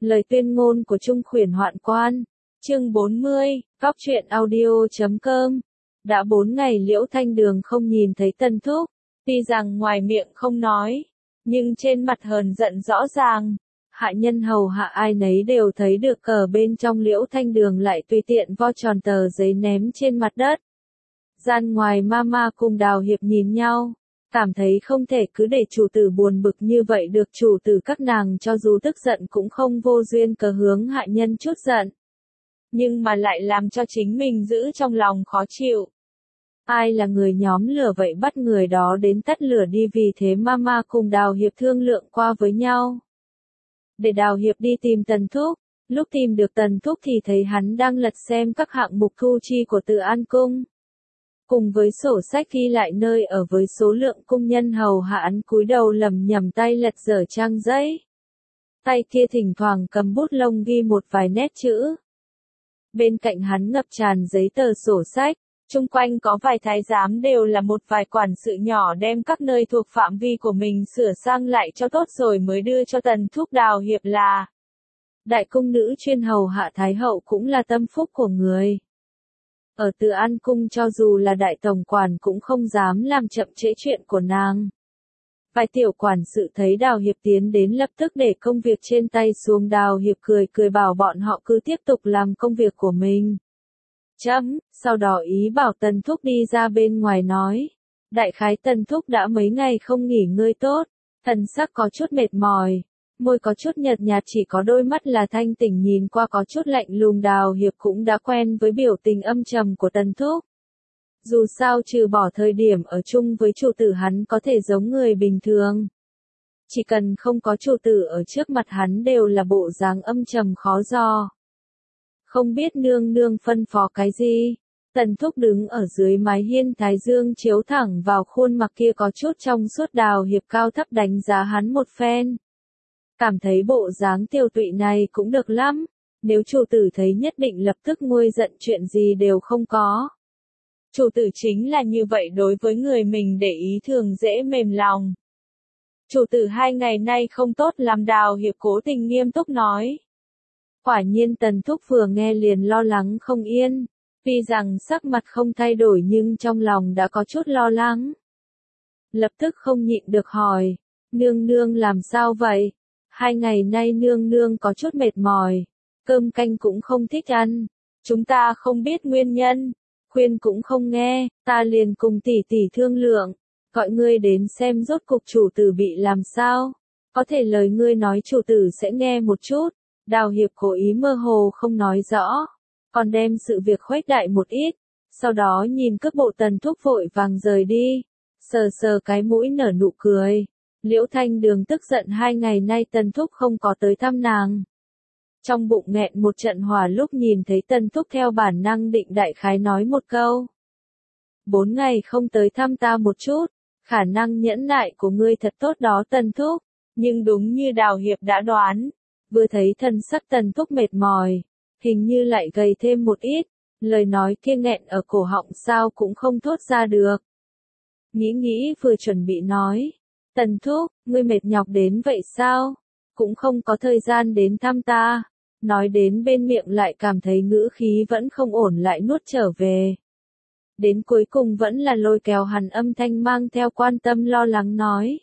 Lời tuyên ngôn của Trung Khuyển Hoạn Quan. Chương 40, Góc truyện audio.com. Đã 4 ngày Liễu Thanh Đường không nhìn thấy Tân Thúc, tuy rằng ngoài miệng không nói, nhưng trên mặt hờn giận rõ ràng. Hạ nhân hầu hạ ai nấy đều thấy được cờ bên trong Liễu Thanh Đường lại tùy tiện vo tròn tờ giấy ném trên mặt đất. Gian ngoài Mama cùng Đào Hiệp nhìn nhau, cảm thấy không thể cứ để chủ tử buồn bực như vậy được. Chủ tử các nàng cho dù tức giận cũng không vô duyên cớ hướng hạ nhân chút giận, nhưng mà lại làm cho chính mình giữ trong lòng khó chịu. Ai là người nhóm lửa vậy bắt người đó đến tắt lửa đi. Vì thế Mama cùng Đào Hiệp thương lượng qua với nhau, để Đào Hiệp đi tìm Tần Thúc. Lúc tìm được Tần Thúc thì thấy hắn đang lật xem các hạng mục thu chi của Từ An Cung, cùng với sổ sách ghi lại nơi ở với số lượng cung nhân hầu hạ. Hắn cúi đầu lẩm nhẩm tay lật dở trang giấy, tay kia thỉnh thoảng cầm bút lông ghi một vài nét chữ. Bên cạnh hắn ngập tràn giấy tờ sổ sách, chung quanh có vài thái giám đều là một vài quản sự nhỏ đem các nơi thuộc phạm vi của mình sửa sang lại cho tốt rồi mới đưa cho Tần Thúc. Đào Hiệp là đại cung nữ chuyên hầu hạ Thái Hậu, cũng là tâm phúc của người. Ở Từ An Cung cho dù là đại tổng quản cũng không dám làm chậm trễ chuyện của nàng. Vài tiểu quản sự thấy Đào Hiệp tiến đến lập tức để công việc trên tay xuống. Đào Hiệp cười cười bảo bọn họ cứ tiếp tục làm công việc của mình. Sau đó ý bảo Tần Thúc đi ra bên ngoài nói. Đại khái Tần Thúc đã mấy ngày không nghỉ ngơi tốt, thần sắc có chút mệt mỏi, môi có chút nhợt nhạt, chỉ có đôi mắt là thanh tỉnh, nhìn qua có chút lạnh lùng. Đào Hiệp cũng đã quen với biểu tình âm trầm của Tần Thúc. Dù sao trừ bỏ thời điểm ở chung với chủ tử hắn có thể giống người bình thường. Chỉ cần không có chủ tử ở trước mặt hắn đều là bộ dáng âm trầm khó dò. Không biết nương nương phân phó cái gì. Tần Thúc đứng ở dưới mái hiên, thái dương chiếu thẳng vào khuôn mặt kia có chút trong suốt. Đào Hiệp cao thấp đánh giá hắn một phen, cảm thấy bộ dáng tiêu tụy này cũng được lắm. Nếu chủ tử thấy nhất định lập tức nguôi giận, chuyện gì đều không có. Chủ tử chính là như vậy, đối với người mình để ý thường dễ mềm lòng. Chủ tử 2 ngày nay không tốt lắm. Đào Hiệp cố tình nghiêm túc nói. Quả nhiên Tần Thúc vừa nghe liền lo lắng không yên, tuy rằng sắc mặt không thay đổi nhưng trong lòng đã có chút lo lắng. Lập tức không nhịn được hỏi, nương nương làm sao vậy? 2 ngày nay nương nương có chút mệt mỏi, cơm canh cũng không thích ăn, chúng ta không biết nguyên nhân, khuyên cũng không nghe, ta liền cùng tỷ tỷ thương lượng, gọi ngươi đến xem rốt cục chủ tử bị làm sao, có thể lời ngươi nói chủ tử sẽ nghe một chút. Đào Hiệp cố ý mơ hồ không nói rõ, còn đem sự việc khuếch đại một ít, sau đó nhìn cước bộ Tần Thúc vội vàng rời đi, sờ sờ cái mũi nở nụ cười. Liễu Thanh Đường tức giận 2 ngày nay Tần Thúc không có tới thăm nàng, trong bụng nghẹn một trận hỏa. Lúc nhìn thấy Tần Thúc theo bản năng định đại khái nói một câu, 4 ngày không tới thăm ta một chút, khả năng nhẫn nại của ngươi thật tốt đó Tần Thúc. Nhưng đúng như Đào Hiệp đã đoán, vừa thấy thân sắc Tần Thúc mệt mỏi, hình như lại gầy thêm một ít, lời nói kia nghẹn ở cổ họng sao cũng không thốt ra được. Nghĩ vừa chuẩn bị nói, Tần Thúc, ngươi mệt nhọc đến vậy sao? Cũng không có thời gian đến thăm ta. Nói đến bên miệng lại cảm thấy ngữ khí vẫn không ổn, lại nuốt trở về. Đến cuối cùng vẫn là lôi kéo hắn, âm thanh mang theo quan tâm lo lắng nói.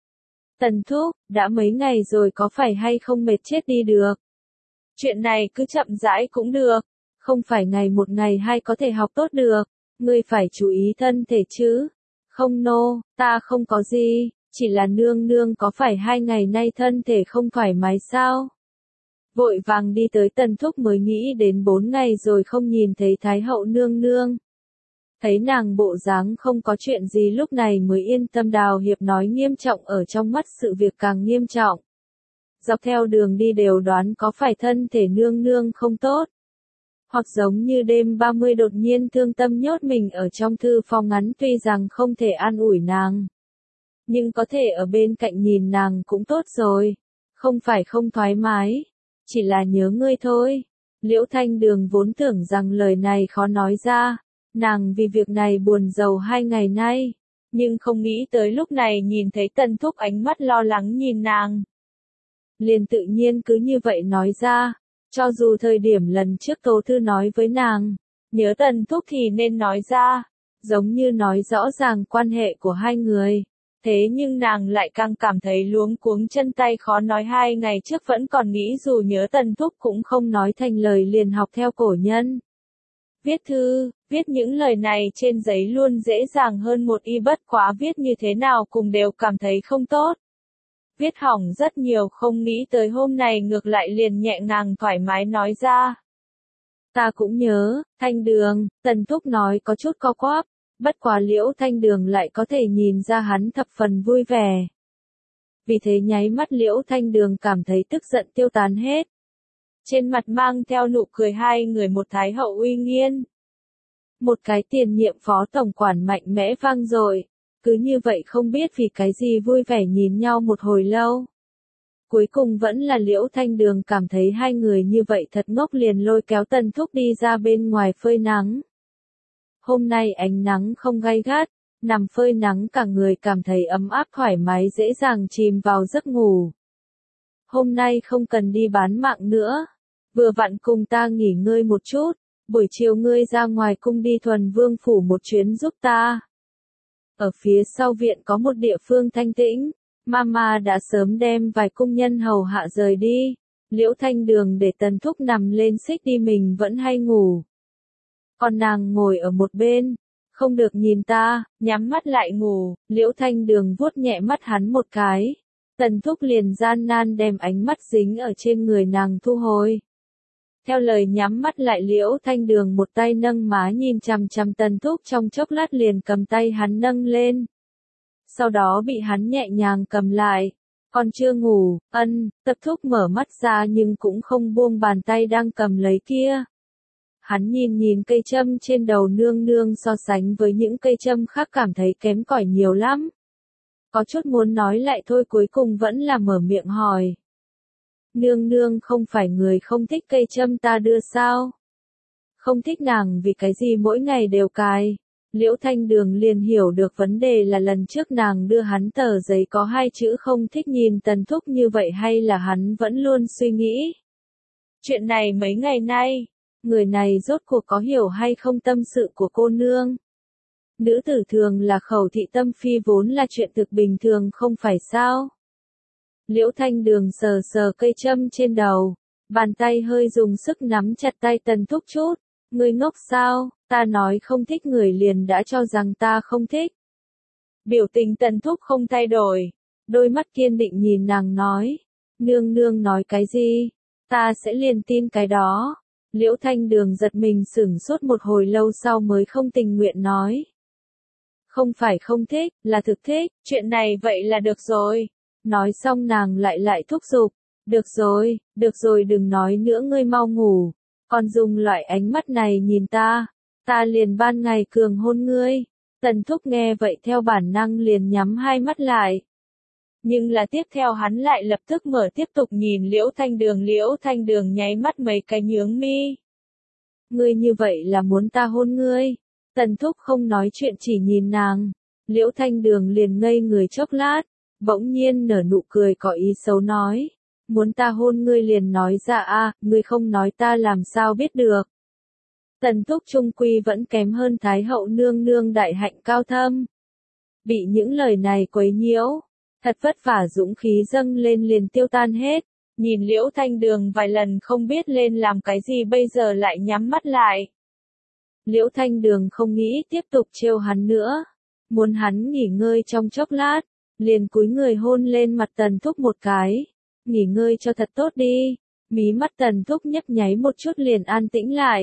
Tần Thúc, đã mấy ngày rồi có phải hay không mệt chết đi được? Chuyện này cứ chậm rãi cũng được, không phải ngày một ngày hai có thể học tốt được, ngươi phải chú ý thân thể chứ. Không ta không có gì, chỉ là nương nương có phải 2 ngày nay thân thể không thoải mái sao? Vội vàng đi tới Tần Thúc mới nghĩ đến 4 ngày rồi không nhìn thấy Thái Hậu nương nương. Thấy nàng bộ dáng không có chuyện gì lúc này mới yên tâm. Đào Hiệp nói nghiêm trọng, ở trong mắt sự việc càng nghiêm trọng. Dọc theo đường đi đều đoán có phải thân thể nương nương không tốt, hoặc giống như đêm 30 đột nhiên thương tâm nhốt mình ở trong thư phòng ngắn. Tuy rằng không thể an ủi nàng, nhưng có thể ở bên cạnh nhìn nàng cũng tốt rồi. Không phải không thoải mái, chỉ là nhớ ngươi thôi. Liễu Thanh Đường vốn tưởng rằng lời này khó nói ra, nàng vì việc này buồn rầu 2 ngày nay, nhưng không nghĩ tới lúc này nhìn thấy Tần Thúc ánh mắt lo lắng nhìn nàng. liền tự nhiên cứ như vậy nói ra. Cho dù thời điểm lần trước Tố Thư nói với nàng, nhớ Tần Thúc thì nên nói ra, giống như nói rõ ràng quan hệ của hai người. Thế nhưng nàng lại càng cảm thấy luống cuống chân tay khó nói, 2 ngày trước vẫn còn nghĩ dù nhớ Tần Thúc cũng không nói thành lời, liền học theo cổ nhân. Viết thư, viết những lời này trên giấy luôn dễ dàng hơn một y, bất quá viết như thế nào cùng đều cảm thấy không tốt. Viết hỏng rất nhiều, không nghĩ tới hôm nay ngược lại liền nhẹ nhàng thoải mái nói ra. Ta cũng nhớ, Thanh Đường, Tần Thúc nói có chút co quắp, bất quá Liễu Thanh Đường lại có thể nhìn ra hắn thập phần vui vẻ. Vì thế nháy mắt Liễu Thanh Đường cảm thấy tức giận tiêu tán hết. Trên mặt mang theo nụ cười, hai người một thái hậu uy nghiêm. Một cái tiền nhiệm phó tổng quản mạnh mẽ vang dội. Cứ như vậy không biết vì cái gì vui vẻ nhìn nhau một hồi lâu. Cuối cùng vẫn là Liễu Thanh Đường cảm thấy hai người như vậy thật ngốc, liền lôi kéo Tần Thúc đi ra bên ngoài phơi nắng. Hôm nay ánh nắng không gay gắt, nằm phơi nắng cả người cảm thấy ấm áp thoải mái, dễ dàng chìm vào giấc ngủ. Hôm nay không cần đi bán mạng nữa, vừa vặn cùng ta nghỉ ngơi một chút, buổi chiều ngươi ra ngoài cung đi Thuần Vương phủ một chuyến giúp ta. Ở phía sau viện có một địa phương thanh tĩnh, Mama đã sớm đem vài cung nhân hầu hạ rời đi. Liễu Thanh Đường để Tần Thúc nằm lên xích đi, mình vẫn hay ngủ. Còn nàng ngồi ở một bên, không được nhìn ta, nhắm mắt lại ngủ. Liễu Thanh Đường vuốt nhẹ mắt hắn một cái. Tần Thúc liền gian nan đem ánh mắt dính ở trên người nàng thu hồi. Theo lời nhắm mắt lại, Liễu Thanh Đường một tay nâng má nhìn chằm chằm Tần Thúc, trong chốc lát liền cầm tay hắn nâng lên. Sau đó bị hắn nhẹ nhàng cầm lại. Còn chưa ngủ, Tần Thúc mở mắt ra nhưng cũng không buông bàn tay đang cầm lấy kia. Hắn nhìn nhìn cây châm trên đầu nương nương, so sánh với những cây châm khác cảm thấy kém cỏi nhiều lắm. Có chút muốn nói lại thôi, cuối cùng vẫn là mở miệng hỏi. Nương nương không phải người không thích cây châm ta đưa sao? Không thích nàng vì cái gì mỗi ngày đều cài? Liễu Thanh Đường liền hiểu được vấn đề là lần trước nàng đưa hắn tờ giấy có 2 chữ không thích, nhìn Tần Thúc như vậy hay là hắn vẫn luôn suy nghĩ. Chuyện này mấy ngày nay, người này rốt cuộc có hiểu hay không tâm sự của cô nương? Nữ tử thường là khẩu thị tâm phi vốn là chuyện thực bình thường không phải sao? Liễu Thanh Đường sờ sờ cây châm trên đầu, bàn tay hơi dùng sức nắm chặt tay Tần Thúc chút. Ngươi ngốc sao, ta nói không thích người liền đã cho rằng ta không thích. Biểu tình Tần Thúc không thay đổi, đôi mắt kiên định nhìn nàng nói. Nương nương nói cái gì, ta sẽ liền tin cái đó. Liễu Thanh Đường giật mình sửng sốt một hồi lâu sau mới không tình nguyện nói. Không phải không thích, là thực thích, chuyện này vậy là được rồi. Nói xong nàng lại thúc giục. Được rồi đừng nói nữa, ngươi mau ngủ. Còn dùng loại ánh mắt này nhìn ta liền ban ngày cường hôn ngươi. Tần Thúc nghe vậy theo bản năng liền nhắm hai mắt lại. Nhưng là tiếp theo hắn lại lập tức mở tiếp tục nhìn Liễu Thanh Đường nháy mắt mấy cái nhướng mi. Ngươi như vậy là muốn ta hôn ngươi? Tần Thúc không nói chuyện chỉ nhìn nàng. Liễu Thanh Đường liền ngây người chốc lát, bỗng nhiên nở nụ cười có ý xấu nói. Muốn ta hôn ngươi liền nói ra a, ngươi không nói ta làm sao biết được. Tần Thúc trung quy vẫn kém hơn Thái hậu nương nương đại hạnh cao thâm. Bị những lời này quấy nhiễu, thật vất vả dũng khí dâng lên liền tiêu tan hết. Nhìn Liễu Thanh Đường vài lần không biết lên làm cái gì, bây giờ lại nhắm mắt lại. Liễu Thanh Đường không nghĩ tiếp tục trêu hắn nữa, muốn hắn nghỉ ngơi trong chốc lát, liền cúi người hôn lên mặt Tần Thúc một cái. Nghỉ ngơi cho thật tốt đi. Mí mắt Tần Thúc nhấp nháy một chút liền an tĩnh lại.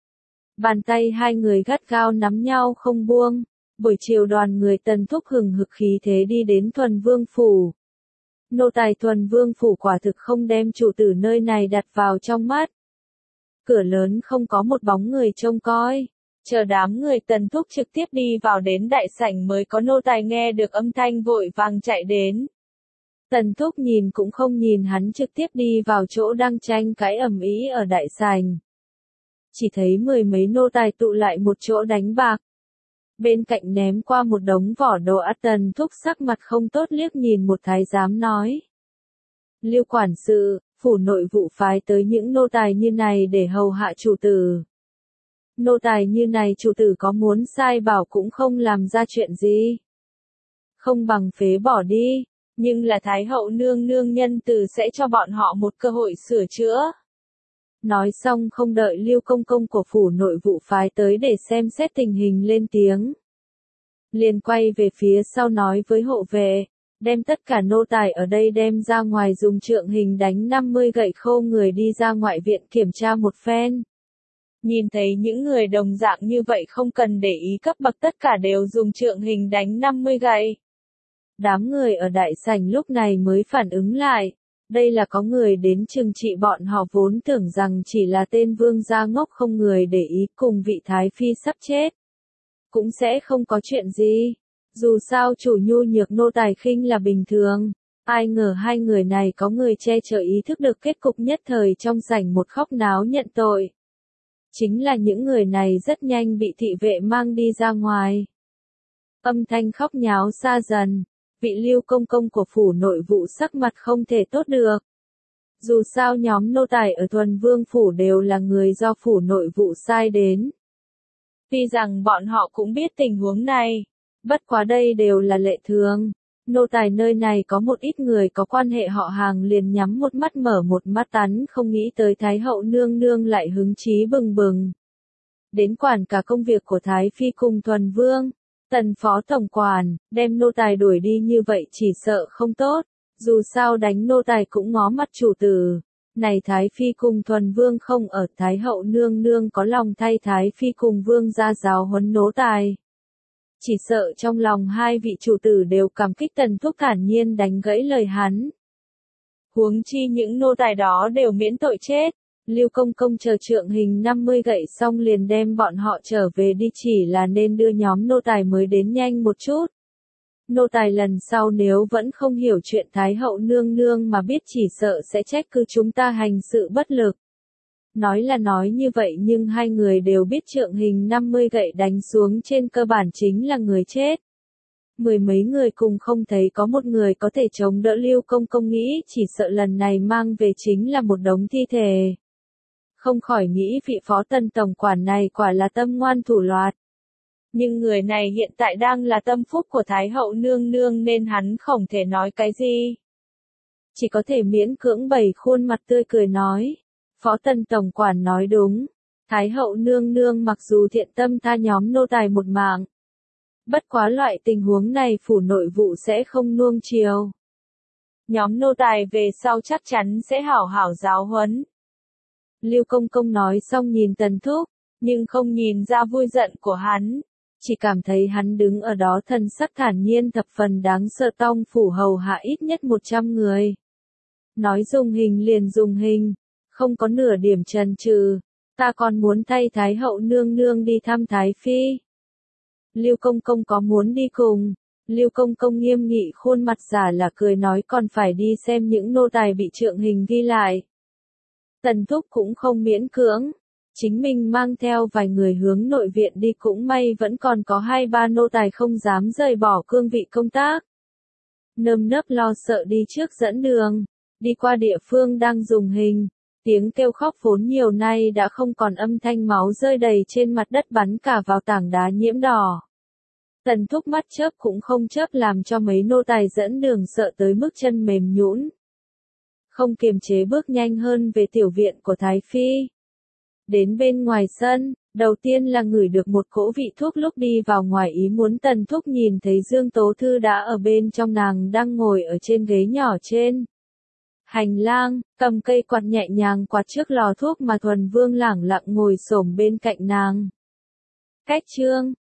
Bàn tay hai người gắt gao nắm nhau không buông. Buổi chiều đoàn người Tần Thúc hừng hực khí thế đi đến Thuần Vương phủ. Nô tài Thuần Vương phủ quả thực không đem chủ tử nơi này đặt vào trong mắt. Cửa lớn không có một bóng người trông coi. Chờ đám người Tần Thúc trực tiếp đi vào đến đại sảnh mới có nô tài nghe được âm thanh vội vàng chạy đến. Tần Thúc nhìn cũng không nhìn hắn trực tiếp đi vào chỗ đang tranh cãi ầm ĩ ở đại sảnh. Chỉ thấy 10 mấy nô tài tụ lại một chỗ đánh bạc. Bên cạnh ném qua một đống vỏ đồ ăn. Tần Thúc sắc mặt không tốt liếc nhìn một thái giám nói. Lưu quản sự, phủ nội vụ phái tới những nô tài như này để hầu hạ chủ tử. Nô tài như này chủ tử có muốn sai bảo cũng không làm ra chuyện gì. Không bằng phế bỏ đi, nhưng là Thái hậu nương nương nhân từ sẽ cho bọn họ một cơ hội sửa chữa. Nói xong không đợi Lưu công công của phủ nội vụ phái tới để xem xét tình hình lên tiếng. Liền quay về phía sau nói với hộ vệ, đem tất cả nô tài ở đây đem ra ngoài dùng trượng hình đánh 50 gậy khô người đi ra ngoại viện kiểm tra một phen. Nhìn thấy những người đồng dạng như vậy không cần để ý cấp bậc tất cả đều dùng trượng hình đánh 50 gậy. Đám người ở đại sảnh lúc này mới phản ứng lại, đây là có người đến trừng trị bọn họ vốn tưởng rằng chỉ là tên vương gia ngốc không người để ý cùng vị thái phi sắp chết. Cũng sẽ không có chuyện gì, dù sao chủ nhu nhược nô tài khinh là bình thường, ai ngờ hai người này có người che chở ý thức được kết cục nhất thời trong sảnh một khóc náo nhận tội. Chính là những người này rất nhanh bị thị vệ mang đi ra ngoài. Âm thanh khóc nháo xa dần, vị Lưu công công của phủ nội vụ sắc mặt không thể tốt được. Dù sao nhóm nô tài ở Thuần Vương phủ đều là người do phủ nội vụ sai đến. Tuy rằng bọn họ cũng biết tình huống này, bất quá đây đều là lệ thường. Nô tài nơi này có một ít người có quan hệ họ hàng liền nhắm một mắt mở một mắt tắn không nghĩ tới Thái hậu nương nương lại hứng chí bừng bừng. Đến quản cả công việc của Thái phi cùng Thuần Vương, Tần phó tổng quản, đem nô tài đuổi đi như vậy chỉ sợ không tốt, dù sao đánh nô tài cũng ngó mắt chủ tử. Này Thái phi cùng Thuần Vương không ở, Thái hậu nương nương có lòng thay Thái phi cùng Vương ra giáo huấn nô tài. Chỉ sợ trong lòng hai vị chủ tử đều cảm kích Tần thúc thản nhiên đánh gãy lời hắn. Huống chi những nô tài đó đều miễn tội chết. Lưu công công chờ trượng hình 50 gậy xong liền đem bọn họ trở về đi, chỉ là nên đưa nhóm nô tài mới đến nhanh một chút. Nô tài lần sau nếu vẫn không hiểu chuyện Thái hậu nương nương mà biết chỉ sợ sẽ trách cứ chúng ta hành sự bất lực. Nói là nói như vậy nhưng hai người đều biết trượng hình 50 gậy đánh xuống trên cơ bản chính là người chết. Mười mấy người cùng không thấy có một người có thể chống đỡ. Lưu công công nghĩ chỉ sợ lần này mang về chính là một đống thi thể. Không khỏi nghĩ vị phó Tần tổng quản này quả là tâm ngoan thủ loạt. Nhưng người này hiện tại đang là tâm phúc của Thái hậu nương nương nên hắn không thể nói cái gì. Chỉ có thể miễn cưỡng bày khuôn mặt tươi cười nói. Phó Tần tổng quản nói đúng. Thái hậu nương nương mặc dù thiện tâm tha nhóm nô tài một mạng. Bất quá loại tình huống này phủ nội vụ sẽ không nuông chiều. Nhóm nô tài về sau chắc chắn sẽ hảo hảo giáo huấn. Lưu công công nói xong nhìn Tần thúc, nhưng không nhìn ra vui giận của hắn. Chỉ cảm thấy hắn đứng ở đó thần sắc thản nhiên thập phần đáng sợ. Tông phủ hầu hạ ít nhất 100 người. Nói dùng hình liền dùng hình, không có nửa điểm chần chừ. Ta còn muốn thay Thái hậu nương nương đi thăm Thái phi. Lưu công công có muốn đi cùng. Lưu công công nghiêm nghị khuôn mặt giả là cười nói còn phải đi xem những nô tài bị trượng hình ghi lại. Tần thúc cũng không miễn cưỡng. Chính mình mang theo vài người hướng nội viện đi, cũng may vẫn còn có 2-3 nô tài không dám rời bỏ cương vị công tác. Nơm nớp lo sợ đi trước dẫn đường, đi qua địa phương đang dùng hình, tiếng kêu khóc vốn nhiều nay đã không còn, âm thanh máu rơi đầy trên mặt đất bắn cả vào tảng đá nhiễm đỏ. Tần thúc mắt chớp cũng không chớp làm cho mấy nô tài dẫn đường sợ tới mức chân mềm nhũn. Không kiềm chế bước nhanh hơn về tiểu viện của Thái phi. Đến bên ngoài sân, đầu tiên là ngửi được một cỗ vị thuốc, lúc đi vào ngoài ý muốn Tần thúc nhìn thấy Dương Tố Thư đã ở bên trong, nàng đang ngồi ở trên ghế nhỏ trên hành lang, cầm cây quạt nhẹ nhàng quạt trước lò thuốc mà Thuần Vương lẳng lặng ngồi xổm bên cạnh nàng. Cách chương